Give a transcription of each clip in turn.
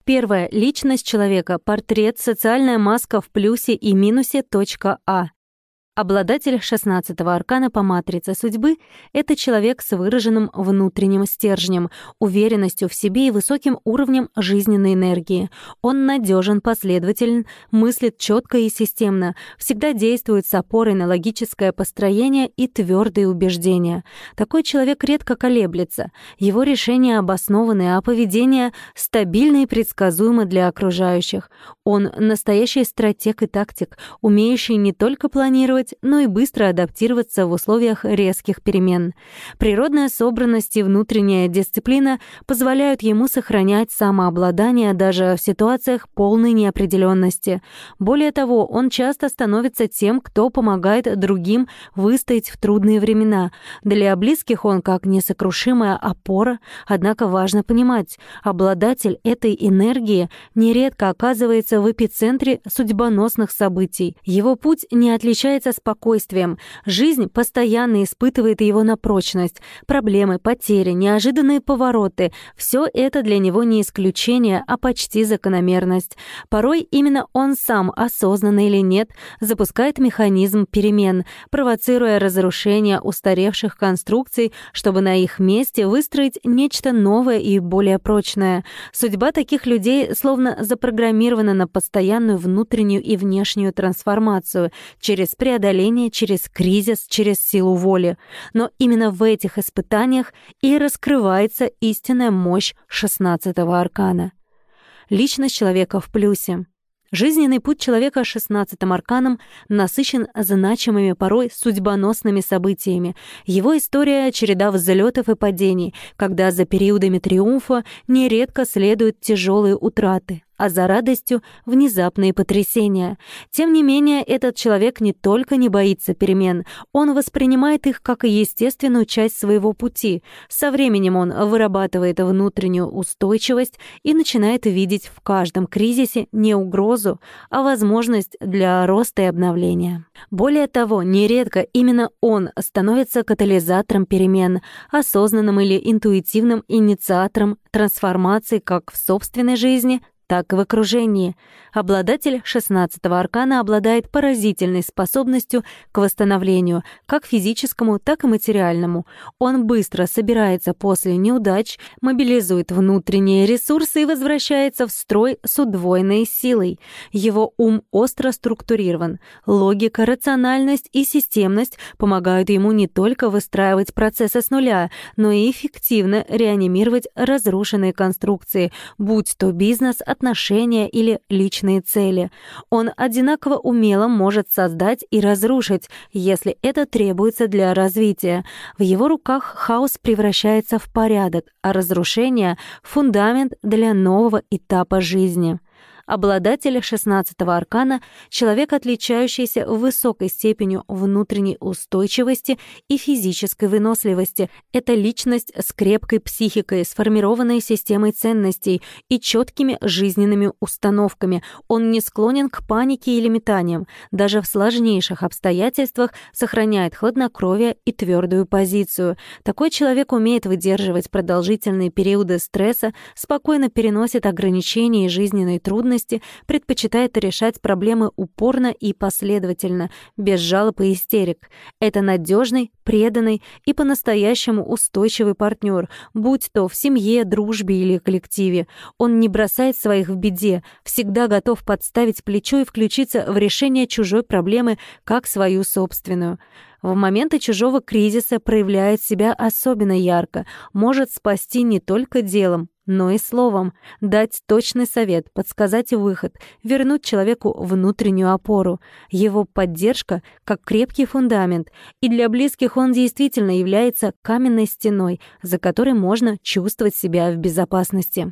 Первое. Личность человека. Портрет. Социальная маска в плюсе и минусе. А. Обладатель 16-го аркана по матрице судьбы — это человек с выраженным внутренним стержнем, уверенностью в себе и высоким уровнем жизненной энергии. Он надежен, последователен, мыслит четко и системно, всегда действует с опорой на логическое построение и твердые убеждения. Такой человек редко колеблется. Его решения обоснованы, а поведение стабильно и предсказуемо для окружающих. Он настоящий стратег и тактик, умеющий не только планировать, но и быстро адаптироваться в условиях резких перемен. Природная собранность и внутренняя дисциплина позволяют ему сохранять самообладание даже в ситуациях полной неопределенности. Более того, он часто становится тем, кто помогает другим выстоять в трудные времена. Для близких он как несокрушимая опора, однако важно понимать, обладатель этой энергии нередко оказывается в эпицентре судьбоносных событий. Его путь не отличается спокойствием. Жизнь постоянно испытывает его на прочность. Проблемы, потери, неожиданные повороты — все это для него не исключение, а почти закономерность. Порой именно он сам, осознанно или нет, запускает механизм перемен, провоцируя разрушение устаревших конструкций, чтобы на их месте выстроить нечто новое и более прочное. Судьба таких людей словно запрограммирована на постоянную внутреннюю и внешнюю трансформацию через преодоление, через кризис, через силу воли. Но именно в этих испытаниях и раскрывается истинная мощь 16-го аркана. Личность человека в плюсе. Жизненный путь человека с 16-м арканом насыщен значимыми, порой судьбоносными событиями. Его история — череда взлетов и падений, когда за периодами триумфа нередко следуют тяжелые утраты, а за радостью — внезапные потрясения. Тем не менее, этот человек не только не боится перемен, он воспринимает их как естественную часть своего пути. Со временем он вырабатывает внутреннюю устойчивость и начинает видеть в каждом кризисе не угрозу, а возможность для роста и обновления. Более того, нередко именно он становится катализатором перемен, осознанным или интуитивным инициатором трансформации как в собственной жизни, так и в окружении. Обладатель 16-го аркана обладает поразительной способностью к восстановлению, как физическому, так и материальному. Он быстро собирается после неудач, мобилизует внутренние ресурсы и возвращается в строй с удвоенной силой. Его ум остро структурирован. Логика, рациональность и системность помогают ему не только выстраивать процессы с нуля, но и эффективно реанимировать разрушенные конструкции, будь то бизнес, отношения или личные цели. Он одинаково умело может создать и разрушить, если это требуется для развития. В его руках хаос превращается в порядок, а разрушение — в фундамент для нового этапа жизни. Обладатель 16-го аркана — человек, отличающийся высокой степенью внутренней устойчивости и физической выносливости. Это личность с крепкой психикой, сформированной системой ценностей и четкими жизненными установками. Он не склонен к панике или метаниям. Даже в сложнейших обстоятельствах сохраняет хладнокровие и твердую позицию. Такой человек умеет выдерживать продолжительные периоды стресса, спокойно переносит ограничения и жизненные трудности, предпочитает решать проблемы упорно и последовательно, без жалоб и истерик. Это надежный, преданный и по-настоящему устойчивый партнер, будь то в семье, дружбе или коллективе. Он не бросает своих в беде, всегда готов подставить плечо и включиться в решение чужой проблемы как свою собственную. В моменты чужого кризиса проявляет себя особенно ярко, может спасти не только делом, но и словом, дать точный совет, подсказать выход, вернуть человеку внутреннюю опору. Его поддержка как крепкий фундамент, и для близких он действительно является каменной стеной, за которой можно чувствовать себя в безопасности.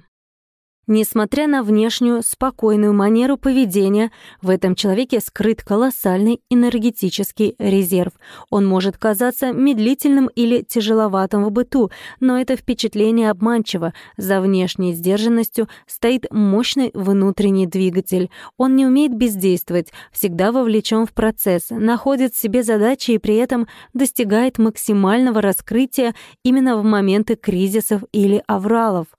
Несмотря на внешнюю, спокойную манеру поведения, в этом человеке скрыт колоссальный энергетический резерв. Он может казаться медлительным или тяжеловатым в быту, но это впечатление обманчиво. За внешней сдержанностью стоит мощный внутренний двигатель. Он не умеет бездействовать, всегда вовлечен в процесс, находит в себе задачи и при этом достигает максимального раскрытия именно в моменты кризисов или авралов.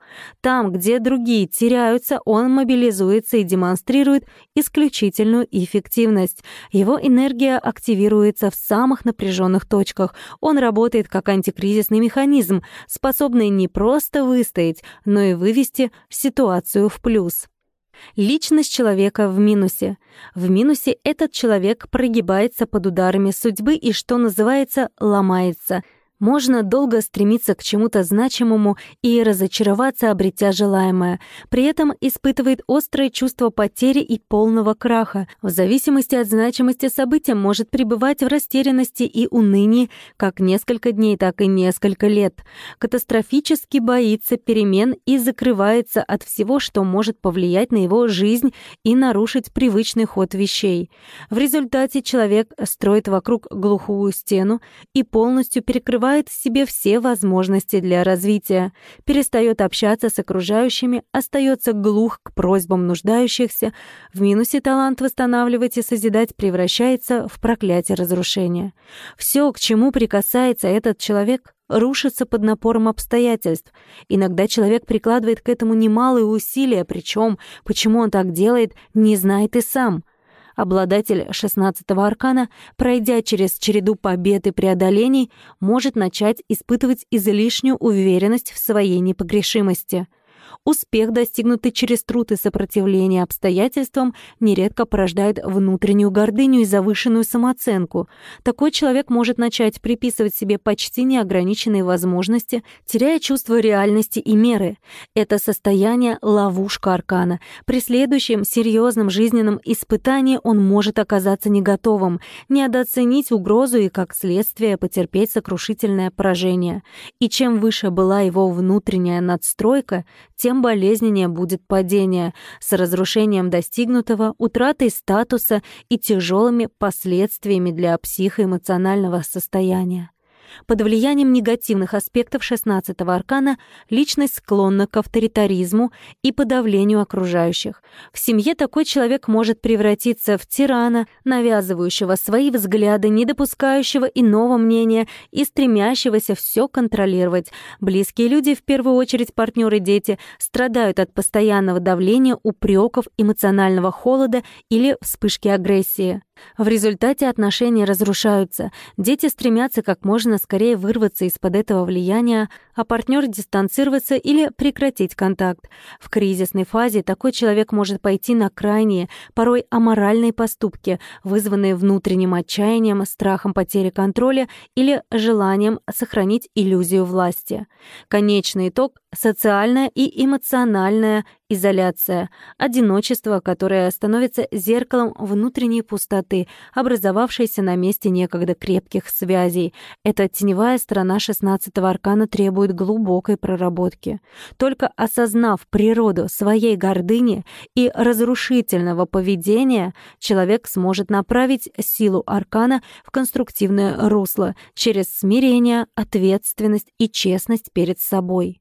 Там, где другие теряются, он мобилизуется и демонстрирует исключительную эффективность. Его энергия активируется в самых напряженных точках. Он работает как антикризисный механизм, способный не просто выстоять, но и вывести ситуацию в плюс. Личность человека в минусе. В минусе этот человек прогибается под ударами судьбы и, что называется, ломается. Можно долго стремиться к чему-то значимому и разочароваться, обретя желаемое. При этом испытывает острое чувство потери и полного краха. В зависимости от значимости события может пребывать в растерянности и унынии как несколько дней, так и несколько лет. Катастрофически боится перемен и закрывается от всего, что может повлиять на его жизнь и нарушить привычный ход вещей. В результате человек строит вокруг глухую стену и полностью перекрывает в себе все возможности для развития, перестает общаться с окружающими, остается глух к просьбам нуждающихся. В минусе талант восстанавливать и созидать превращается в проклятие разрушения. Все, к чему прикасается этот человек, рушится под напором обстоятельств. Иногда человек прикладывает к этому немалые усилия, причем, почему он так делает, не знает и сам. Обладатель 16-го аркана, пройдя через череду побед и преодолений, может начать испытывать излишнюю уверенность в своей непогрешимости. Успех, достигнутый через труд и сопротивление обстоятельствам, нередко порождает внутреннюю гордыню и завышенную самооценку. Такой человек может начать приписывать себе почти неограниченные возможности, теряя чувство реальности и меры. Это состояние — ловушка аркана. При следующем серьезном жизненном испытании он может оказаться не готовым, недооценить угрозу и, как следствие, потерпеть сокрушительное поражение. И чем выше была его внутренняя надстройка, тем болезненнее будет падение, с разрушением достигнутого, утратой статуса и тяжелыми последствиями для психоэмоционального состояния. Под влиянием негативных аспектов 16-го аркана личность склонна к авторитаризму и подавлению окружающих. В семье такой человек может превратиться в тирана, навязывающего свои взгляды, не допускающего иного мнения и стремящегося все контролировать. Близкие люди, в первую очередь партнеры и дети, страдают от постоянного давления, упреков, эмоционального холода или вспышки агрессии. В результате отношения разрушаются. Дети стремятся как можно скорее вырваться из-под этого влияния, а партнер дистанцироваться или прекратить контакт. В кризисной фазе такой человек может пойти на крайние, порой аморальные поступки, вызванные внутренним отчаянием, страхом потери контроля или желанием сохранить иллюзию власти. Конечный итог — социальная и эмоциональная изоляция, одиночество, которое становится зеркалом внутренней пустоты, образовавшейся на месте некогда крепких связей. Эта теневая сторона 16-го аркана требует глубокой проработки. Только осознав природу своей гордыни и разрушительного поведения, человек сможет направить силу аркана в конструктивное русло через смирение, ответственность и честность перед собой.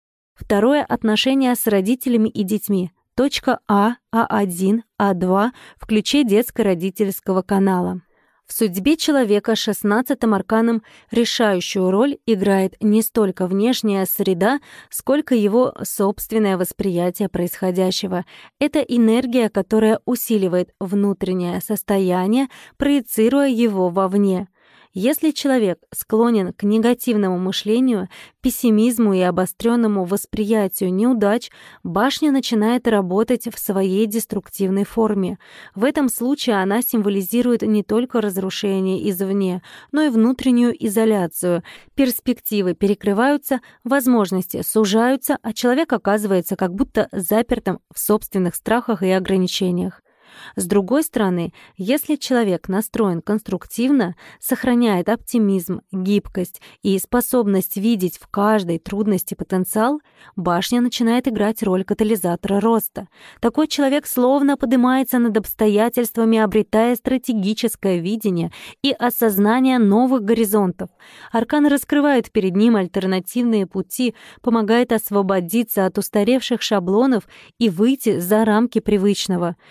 Второе — отношения с родителями и детьми. Точка А, А1, А2 в ключе детско-родительского канала. В судьбе человека 16-м арканом решающую роль играет не столько внешняя среда, сколько его собственное восприятие происходящего. Это энергия, которая усиливает внутреннее состояние, проецируя его вовне. Если человек склонен к негативному мышлению, пессимизму и обостренному восприятию неудач, башня начинает работать в своей деструктивной форме. В этом случае она символизирует не только разрушение извне, но и внутреннюю изоляцию. Перспективы перекрываются, возможности сужаются, а человек оказывается как будто запертым в собственных страхах и ограничениях. С другой стороны, если человек настроен конструктивно, сохраняет оптимизм, гибкость и способность видеть в каждой трудности потенциал, башня начинает играть роль катализатора роста. Такой человек словно поднимается над обстоятельствами, обретая стратегическое видение и осознание новых горизонтов. Аркан раскрывает перед ним альтернативные пути, помогает освободиться от устаревших шаблонов и выйти за рамки привычного. В этом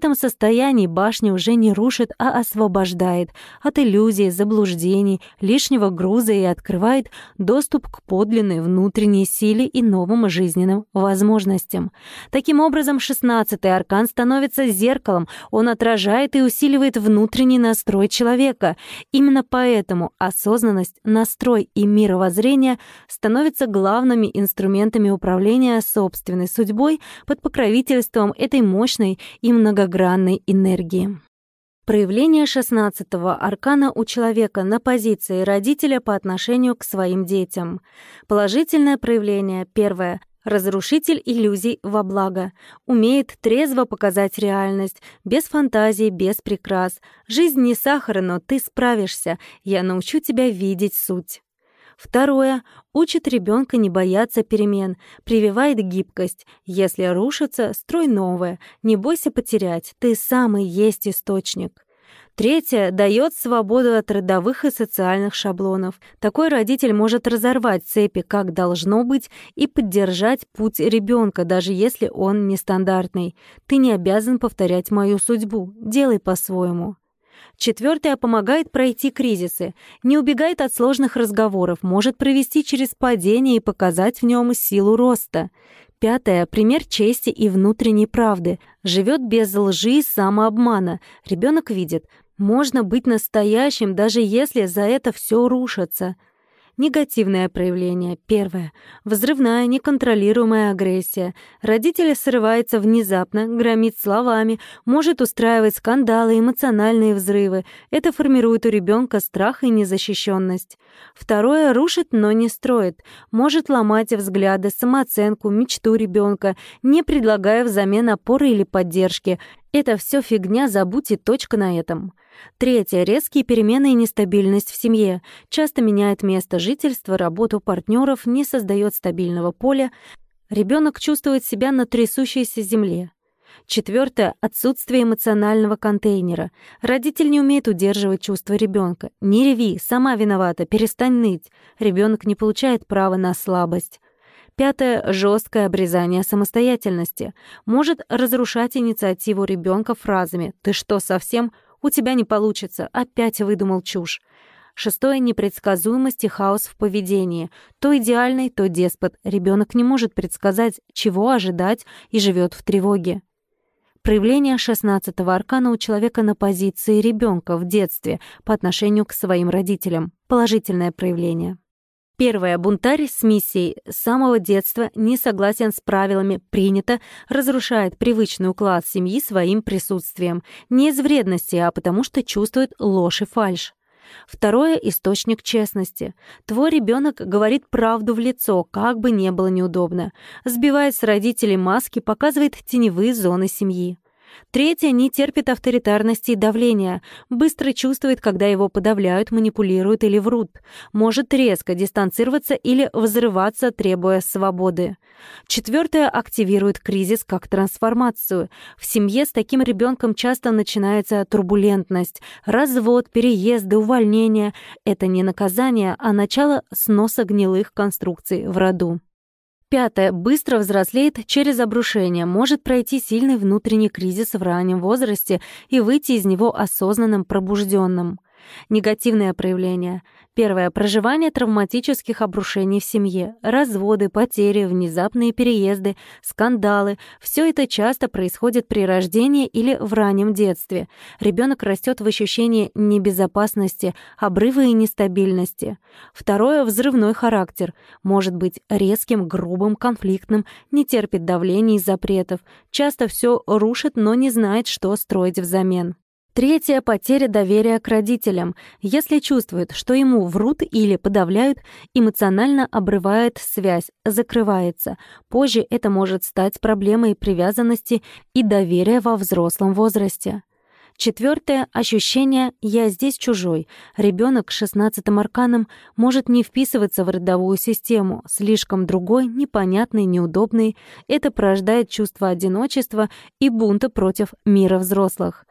этом состоянии башня уже не рушит, а освобождает от иллюзий, заблуждений, лишнего груза и открывает доступ к подлинной внутренней силе и новым жизненным возможностям. Таким образом, 16-й аркан становится зеркалом, он отражает и усиливает внутренний настрой человека. Именно поэтому осознанность, настрой и мировоззрение становятся главными инструментами управления собственной судьбой под покровительством этой мощной и многогранной энергии. Проявление 16-го аркана у человека на позиции родителя по отношению к своим детям. Положительное проявление. Первое. Разрушитель иллюзий во благо. Умеет трезво показать реальность, без фантазий, без прикрас. Жизнь не сахар, но ты справишься. Я научу тебя видеть суть. Второе. Учит ребенка не бояться перемен, прививает гибкость. Если рушится, строй новое. Не бойся потерять, ты сам и есть источник. Третье. Дает свободу от родовых и социальных шаблонов. Такой родитель может разорвать цепи, как должно быть, и поддержать путь ребенка, даже если он нестандартный. Ты не обязан повторять мою судьбу, делай по-своему. Четвертое. Помогает пройти кризисы, не убегает от сложных разговоров, может провести через падение и показать в нем силу роста. Пятое. Пример чести и внутренней правды. Живет без лжи и самообмана. Ребенок видит, можно быть настоящим, даже если за это все рушится. Негативное проявление. Первое. Взрывная, неконтролируемая агрессия. Родитель срывается внезапно, громит словами, может устраивать скандалы, эмоциональные взрывы. Это формирует у ребенка страх и незащищенность. Второе. Рушит, но не строит. Может ломать взгляды, самооценку, мечту ребенка, не предлагая взамен опоры или поддержки. Это все фигня, забудь и точка на этом. Третье. Резкие перемены и нестабильность в семье. Часто меняет место жительства, работу партнеров, не создает стабильного поля. Ребенок чувствует себя на трясущейся земле. Четвертое. Отсутствие эмоционального контейнера. Родитель не умеет удерживать чувства ребенка. Не реви, сама виновата, перестань ныть. Ребенок не получает права на слабость. Пятое. Жесткое обрезание самостоятельности. Может разрушать инициативу ребенка фразами «Ты что, совсем? У тебя не получится. Опять выдумал чушь». Шестое. Непредсказуемость и хаос в поведении. То идеальный, то деспот. Ребенок не может предсказать, чего ожидать, и живет в тревоге. Проявление 16-го аркана у человека на позиции ребенка в детстве по отношению к своим родителям. Положительное проявление. Первое. Бунтарь с миссией. С самого детства не согласен с правилами, принято, разрушает привычный уклад семьи своим присутствием. Не из вредности, а потому что чувствует ложь и фальшь. Второе. Источник честности. Твой ребенок говорит правду в лицо, как бы не было неудобно. Сбивает с родителей маски, показывает теневые зоны семьи. Третье. Не терпит авторитарности и давления. Быстро чувствует, когда его подавляют, манипулируют или врут. Может резко дистанцироваться или взрываться, требуя свободы. Четвертое. Активирует кризис как трансформацию. В семье с таким ребенком часто начинается турбулентность. Развод, переезды, увольнения. Это не наказание, а начало сноса гнилых конструкций в роду. Пятое. Быстро взрослеет через обрушение, может пройти сильный внутренний кризис в раннем возрасте и выйти из него осознанным, пробужденным. Негативное проявление. Первое. Проживание травматических обрушений в семье. Разводы, потери, внезапные переезды, скандалы. Все это часто происходит при рождении или в раннем детстве. Ребенок растет в ощущении небезопасности, обрыва и нестабильности. Второе. Взрывной характер. Может быть резким, грубым, конфликтным, не терпит давлений и запретов. Часто все рушит, но не знает, что строить взамен. Третье. Потеря доверия к родителям. Если чувствует, что ему врут или подавляют, эмоционально обрывает связь, закрывается. Позже это может стать проблемой привязанности и доверия во взрослом возрасте. Четвертое. Ощущение «я здесь чужой». Ребенок с 16-м арканом может не вписываться в родовую систему, слишком другой, непонятный, неудобный. Это порождает чувство одиночества и бунта против мира взрослых.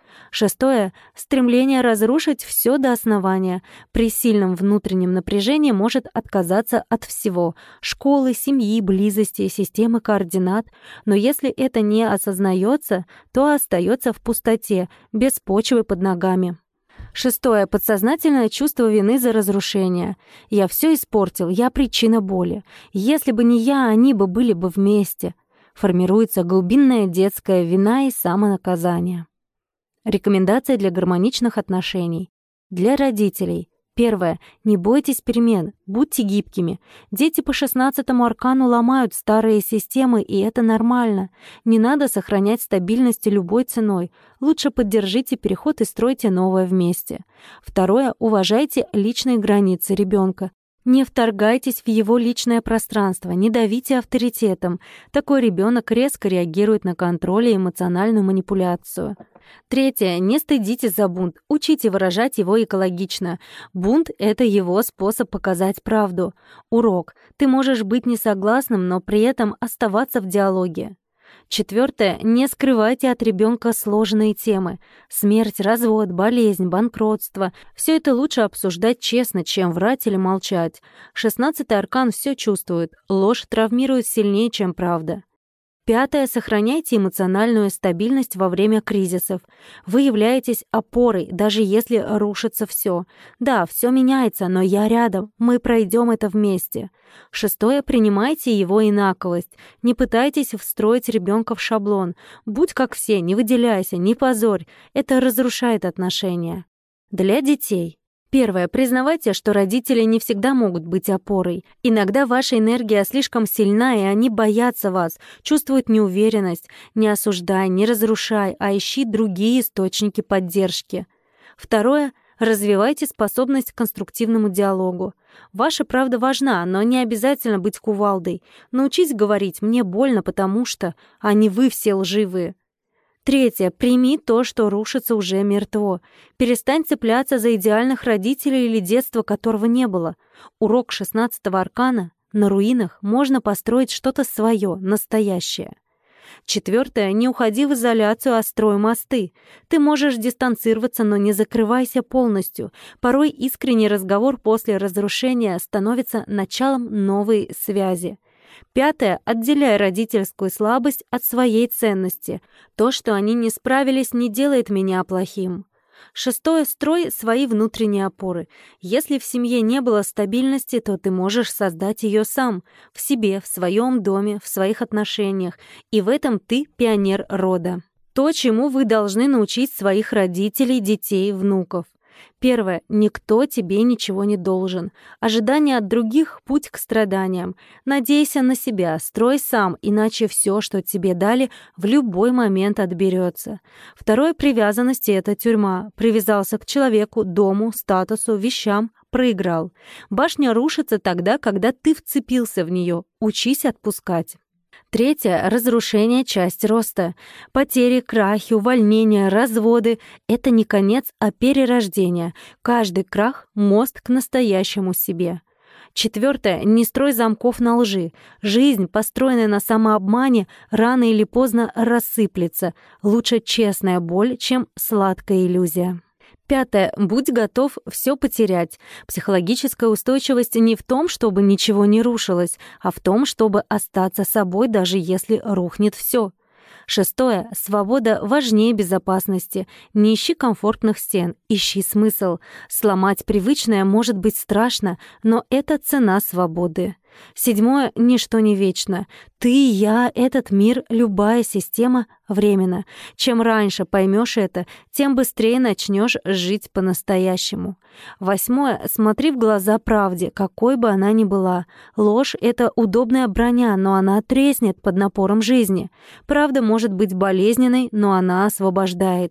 Шестое — стремление разрушить все до основания. При сильном внутреннем напряжении может отказаться от всего — школы, семьи, близости, системы координат. Но если это не осознается, то остается в пустоте, без почвы под ногами. Шестое — подсознательное чувство вины за разрушение. «Я все испортил, я причина боли. Если бы не я, они бы были бы вместе». Формируется глубинная детская вина и самонаказание. Рекомендации для гармоничных отношений. Для родителей. Первое. Не бойтесь перемен, будьте гибкими. Дети по 16-му аркану ломают старые системы, и это нормально. Не надо сохранять стабильность любой ценой. Лучше поддержите переход и стройте новое вместе. Второе. Уважайте личные границы ребенка. Не вторгайтесь в его личное пространство, не давите авторитетом. Такой ребенок резко реагирует на контроль и эмоциональную манипуляцию. Третье. Не стыдитесь за бунт, учите выражать его экологично. Бунт — это его способ показать правду. Урок. Ты можешь быть несогласным, но при этом оставаться в диалоге. Четвертое. Не скрывайте от ребенка сложные темы. Смерть, развод, болезнь, банкротство. Все это лучше обсуждать честно, чем врать или молчать. 16-й аркан все чувствует. Ложь травмирует сильнее, чем правда. Пятое. Сохраняйте эмоциональную стабильность во время кризисов. Вы являетесь опорой, даже если рушится все. Да, все меняется, но я рядом, мы пройдем это вместе. Шестое. Принимайте его инаковость. Не пытайтесь встроить ребенка в шаблон. Будь как все, не выделяйся, не позорь. Это разрушает отношения. Для детей. Первое. Признавайте, что родители не всегда могут быть опорой. Иногда ваша энергия слишком сильна, и они боятся вас, чувствуют неуверенность. Не осуждай, не разрушай, а ищи другие источники поддержки. Второе. Развивайте способность к конструктивному диалогу. Ваша правда важна, но не обязательно быть кувалдой. Научись говорить «мне больно, потому что», а не «вы все лживые». Третье. Прими то, что рушится уже мертво. Перестань цепляться за идеальных родителей или детства, которого не было. Урок 16-го аркана. На руинах можно построить что-то свое, настоящее. Четвертое. Не уходи в изоляцию, а строй мосты. Ты можешь дистанцироваться, но не закрывайся полностью. Порой искренний разговор после разрушения становится началом новой связи. Пятое. Отделяй родительскую слабость от своей ценности. То, что они не справились, не делает меня плохим. Шестое. Строй свои внутренние опоры. Если в семье не было стабильности, то ты можешь создать ее сам. В себе, в своем доме, в своих отношениях. И в этом ты пионер рода. То, чему вы должны научить своих родителей, детей, внуков. Первое. Никто тебе ничего не должен. Ожидание от других — путь к страданиям. Надейся на себя, строй сам, иначе все, что тебе дали, в любой момент отберется. Второе. Привязанность — это тюрьма. Привязался к человеку, дому, статусу, вещам — проиграл. Башня рушится тогда, когда ты вцепился в нее. Учись отпускать. Третье. Разрушение — часть роста. Потери, крахи, увольнения, разводы — это не конец, а перерождение. Каждый крах — мост к настоящему себе. Четвертое. Не строй замков на лжи. Жизнь, построенная на самообмане, рано или поздно рассыплется. Лучше честная боль, чем сладкая иллюзия. Пятое. Будь готов все потерять. Психологическая устойчивость не в том, чтобы ничего не рушилось, а в том, чтобы остаться собой, даже если рухнет все. Шестое. Свобода важнее безопасности. Не ищи комфортных стен, ищи смысл. Сломать привычное может быть страшно, но это цена свободы. Седьмое. Ничто не вечно. Ты, я, этот мир, любая система временно. Чем раньше поймешь это, тем быстрее начнешь жить по-настоящему. Восьмое. Смотри в глаза правде, какой бы она ни была. Ложь — это удобная броня, но она треснет под напором жизни. Правда может быть болезненной, но она освобождает.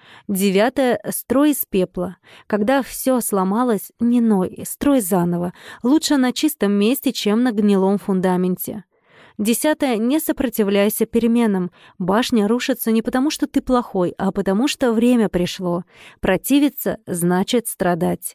Девятое. Строй из пепла. Когда все сломалось, не ной, строй заново. Лучше на чистом месте, чем на гнилом фундаменте. Десятое. Не сопротивляйся переменам. Башня рушится не потому, что ты плохой, а потому, что время пришло. Противиться — значит страдать.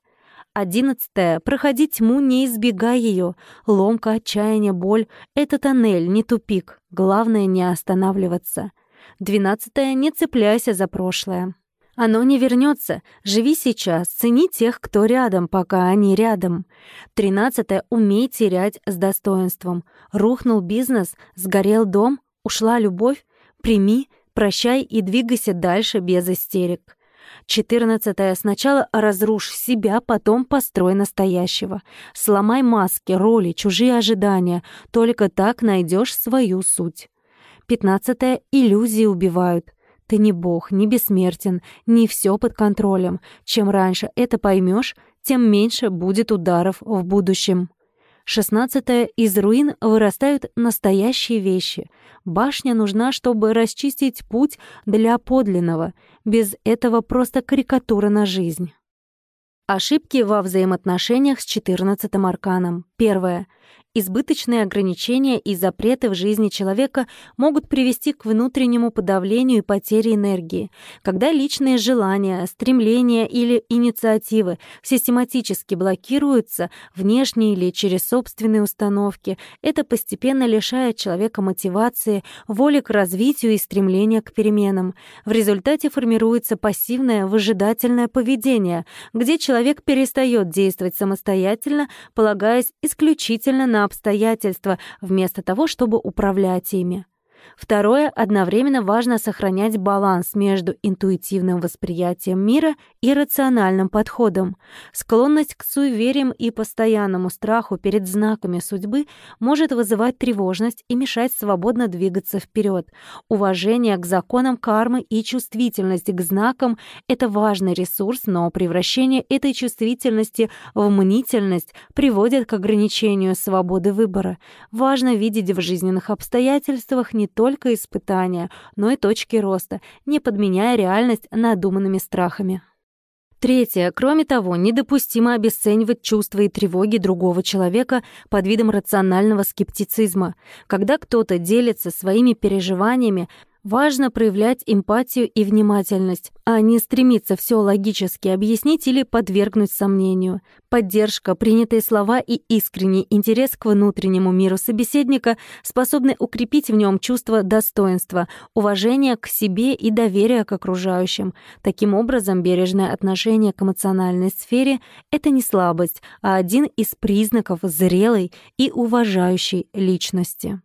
11. Проходи тьму, не избегай ее. Ломка, отчаяние, боль — это тоннель, не тупик. Главное — не останавливаться. 12. Не цепляйся за прошлое. Оно не вернется. Живи сейчас, цени тех, кто рядом, пока они рядом. 13. Умей терять с достоинством. Рухнул бизнес, сгорел дом, ушла любовь. Прими, прощай и двигайся дальше без истерик. 14. Сначала разрушь себя, потом построй настоящего. Сломай маски, роли, чужие ожидания. Только так найдешь свою суть. 15. Иллюзии убивают. Ты не бог, не бессмертен, не все под контролем. Чем раньше это поймешь, тем меньше будет ударов в будущем. 16. Из руин вырастают настоящие вещи. Башня нужна, чтобы расчистить путь для подлинного. Без этого просто карикатура на жизнь. Ошибки во взаимоотношениях с 14-м арканом. 1. Избыточные ограничения и запреты в жизни человека могут привести к внутреннему подавлению и потере энергии. Когда личные желания, стремления или инициативы систематически блокируются, внешне или через собственные установки, это постепенно лишает человека мотивации, воли к развитию и стремления к переменам. В результате формируется пассивное, выжидательное поведение, где человек перестает действовать самостоятельно, полагаясь исключительно на обстоятельства, вместо того, чтобы управлять ими. 2. Одновременно важно сохранять баланс между интуитивным восприятием мира и рациональным подходом. Склонность к суевериям и постоянному страху перед знаками судьбы может вызывать тревожность и мешать свободно двигаться вперед. Уважение к законам кармы и чувствительность к знакам — это важный ресурс, но превращение этой чувствительности в мнительность приводит к ограничению свободы выбора. Важно видеть в жизненных обстоятельствах не только испытания, но и точки роста, не подменяя реальность надуманными страхами. 3. Кроме того, недопустимо обесценивать чувства и тревоги другого человека под видом рационального скептицизма. Когда кто-то делится своими переживаниями, важно проявлять эмпатию и внимательность, а не стремиться все логически объяснить или подвергнуть сомнению. Поддержка, принятые слова и искренний интерес к внутреннему миру собеседника способны укрепить в нем чувство достоинства, уважения к себе и доверия к окружающим. Таким образом, бережное отношение к эмоциональной сфере — это не слабость, а один из признаков зрелой и уважающей личности.